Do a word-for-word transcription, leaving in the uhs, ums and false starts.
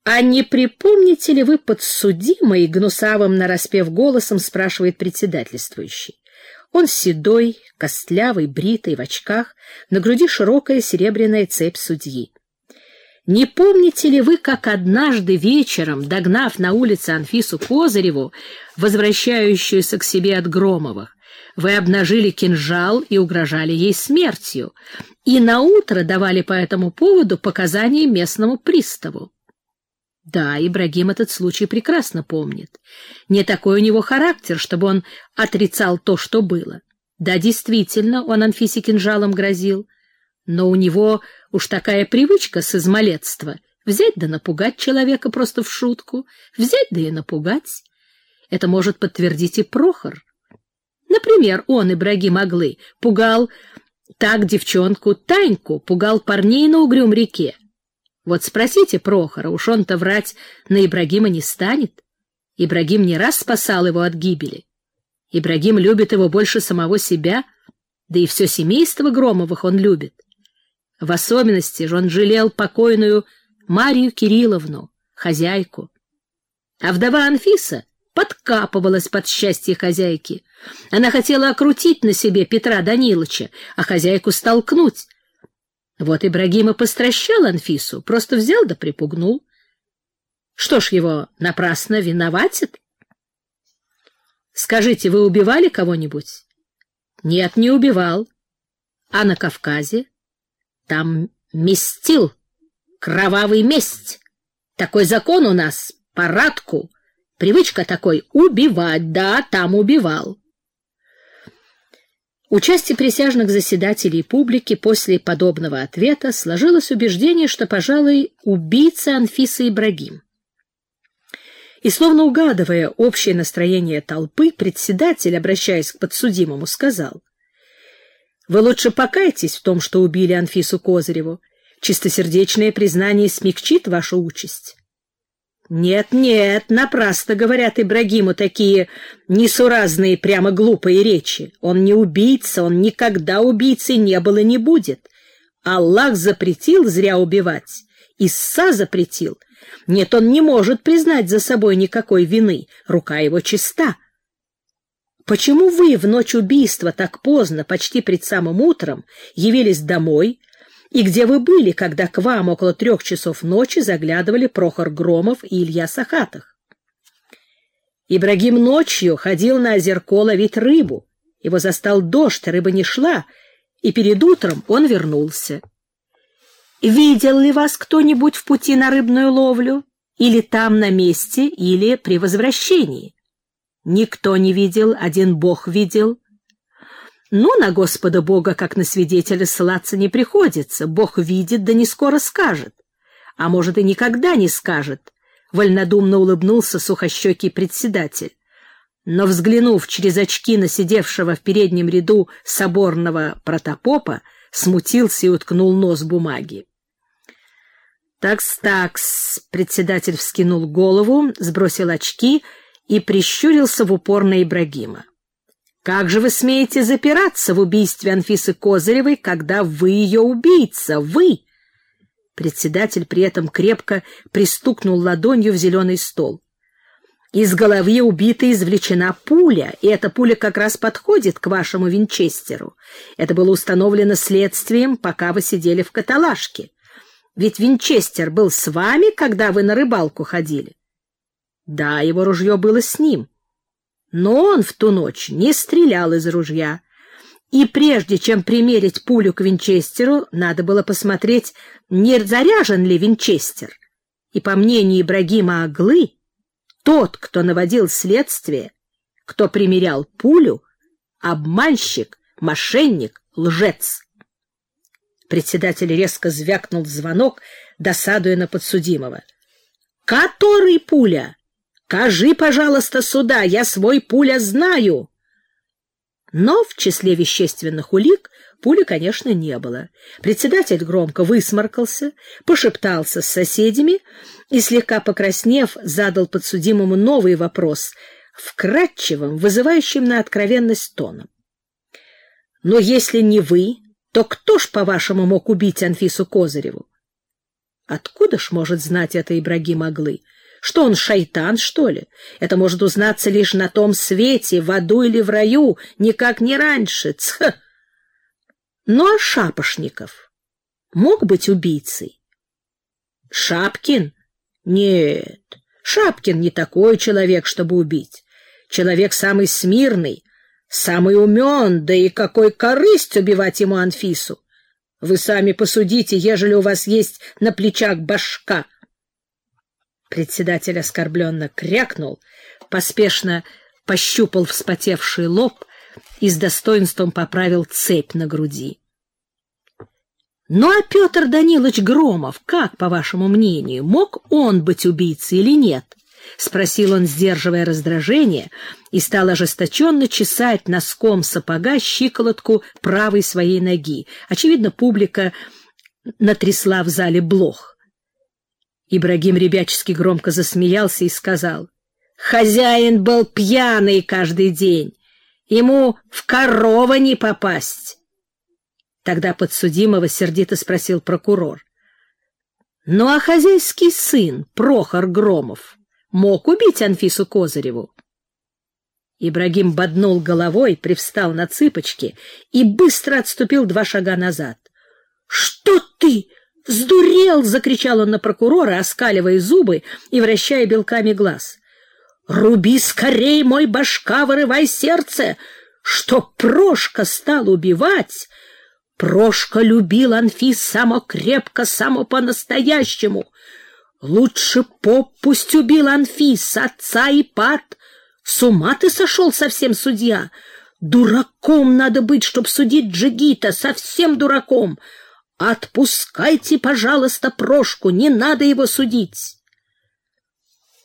«А не припомните ли вы подсудимый?» — гнусавым нараспев голосом спрашивает председательствующий. Он седой, костлявый, бритый, в очках, на груди широкая серебряная цепь судьи. «Не помните ли вы, как однажды вечером, догнав на улице Анфису Козыреву, возвращающуюся к себе от Громовых, вы обнажили кинжал и угрожали ей смертью, и наутро давали по этому поводу показания местному приставу?» Да, Ибрагим этот случай прекрасно помнит. Не такой у него характер, чтобы он отрицал то, что было. Да, действительно, он Анфисе кинжалом грозил, но у него уж такая привычка с измалетства — взять да напугать человека просто в шутку, взять да и напугать. Это может подтвердить и Прохор. Например, он, Ибрагим Аглы, пугал так девчонку Таньку, пугал парней на Угрюм-реке. Вот спросите Прохора, уж он-то врать на Ибрагима не станет. Ибрагим не раз спасал его от гибели. Ибрагим любит его больше самого себя, да и все семейство Громовых он любит. В особенности же он жалел покойную Марию Кирилловну, хозяйку. А вдова Анфиса подкапывалась под счастье хозяйки. Она хотела окрутить на себе Петра Данилыча, а хозяйку столкнуть. Вот Ибрагим и постращал Анфису, просто взял да припугнул. Что ж его напрасно виноватит? Скажите, вы убивали кого-нибудь? Нет, не убивал. А на Кавказе? Там местил, кровавый месть. Такой закон у нас, по Радку. Привычка такой — убивать, да, там убивал. У части присяжных заседателей и публики после подобного ответа сложилось убеждение, что, пожалуй, убийца Анфисы Ибрагим. И, словно угадывая общее настроение толпы, председатель, обращаясь к подсудимому, сказал: «Вы лучше покайтесь в том, что убили Анфису Козыреву. Чистосердечное признание смягчит вашу участь». «Нет, нет, напрасно говорят Ибрагиму такие несуразные, прямо глупые речи. Он не убийца, он никогда убийцей не был и не будет. Аллах запретил зря убивать, Исса запретил. Нет, он не может признать за собой никакой вины, рука его чиста. Почему вы в ночь убийства так поздно, почти пред самым утром, явились домой, и где вы были, когда к вам около трех часов ночи заглядывали Прохор Громов и Илья Сахатых?» Ибрагим ночью ходил на озерко ловить рыбу. Его застал дождь, рыба не шла, и перед утром он вернулся. «Видел ли вас кто-нибудь в пути на рыбную ловлю? Или там на месте, или при возвращении?» «Никто не видел, один Бог видел». Ну, на Господа Бога, как на свидетеля, ссылаться не приходится. Бог видит, да не скоро скажет. А может, и никогда не скажет, — вольнодумно улыбнулся сухощекий председатель. Но, взглянув через очки на сидевшего в переднем ряду соборного протопопа, смутился и уткнул нос в бумаги. «Такс-такс», — председатель вскинул голову, сбросил очки и прищурился в упор на Ибрагима. «Как же вы смеете запираться в убийстве Анфисы Козыревой, когда вы ее убийца? Вы!» Председатель при этом крепко пристукнул ладонью в зеленый стол. «Из головы убитой извлечена пуля, и эта пуля как раз подходит к вашему винчестеру. Это было установлено следствием, пока вы сидели в каталажке. Ведь винчестер был с вами, когда вы на рыбалку ходили?» «Да, его ружье было с ним. Но он в ту ночь не стрелял из ружья, и прежде чем примерить пулю к винчестеру, надо было посмотреть, не заряжен ли винчестер. И, по мнению Ибрагима Аглы, тот, кто наводил следствие, кто примерял пулю, обманщик, мошенник, лжец». Председатель резко звякнул в звонок, досадуя на подсудимого. «Который пуля? Кажи, пожалуйста, сюда, я свой пуля знаю». Но в числе вещественных улик пули, конечно, не было. Председатель громко высморкался, пошептался с соседями и, слегка покраснев, задал подсудимому новый вопрос, вкрадчивым, вызывающим на откровенность тоном. «Но если не вы, то кто ж, по-вашему, мог убить Анфису Козыреву?» Откуда ж может знать это Ибрагим Оглы? Что он, шайтан, что ли? Это может узнаться лишь на том свете, в аду или в раю, никак не раньше. Цх! Ну, а Шапошников мог быть убийцей? Шапкин? Нет, Шапкин не такой человек, чтобы убить. Человек самый смирный, самый умен, да и какой корысть убивать ему Анфису. Вы сами посудите, ежели у вас есть на плечах башка. Председатель оскорбленно крякнул, поспешно пощупал вспотевший лоб и с достоинством поправил цепь на груди. Ну а Петр Данилович Громов, как, по вашему мнению, мог он быть убийцей или нет? — спросил он, сдерживая раздражение, и стал ожесточенно чесать носком сапога щиколотку правой своей ноги. Очевидно, публика натрясла в зале блох. Ибрагим ребячески громко засмеялся и сказал: «Хозяин был пьяный каждый день, ему в корова не попасть». Тогда подсудимого сердито спросил прокурор: «Ну а хозяйский сын, Прохор Громов, мог убить Анфису Козыреву?» Ибрагим боднул головой, привстал на цыпочки и быстро отступил два шага назад. «Что ты? Сдурел!» — закричал он на прокурора, оскаливая зубы и вращая белками глаз. «Руби скорей, мой башка, вырывай сердце! Что Прошка стал убивать? Прошка любил Анфис само крепко, само по-настоящему. Лучше поп пусть убил Анфис, отца и пат. С ума ты сошел совсем, судья? Дураком надо быть, чтоб судить джигита, совсем дураком. Отпускайте, пожалуйста, Прошку, не надо его судить».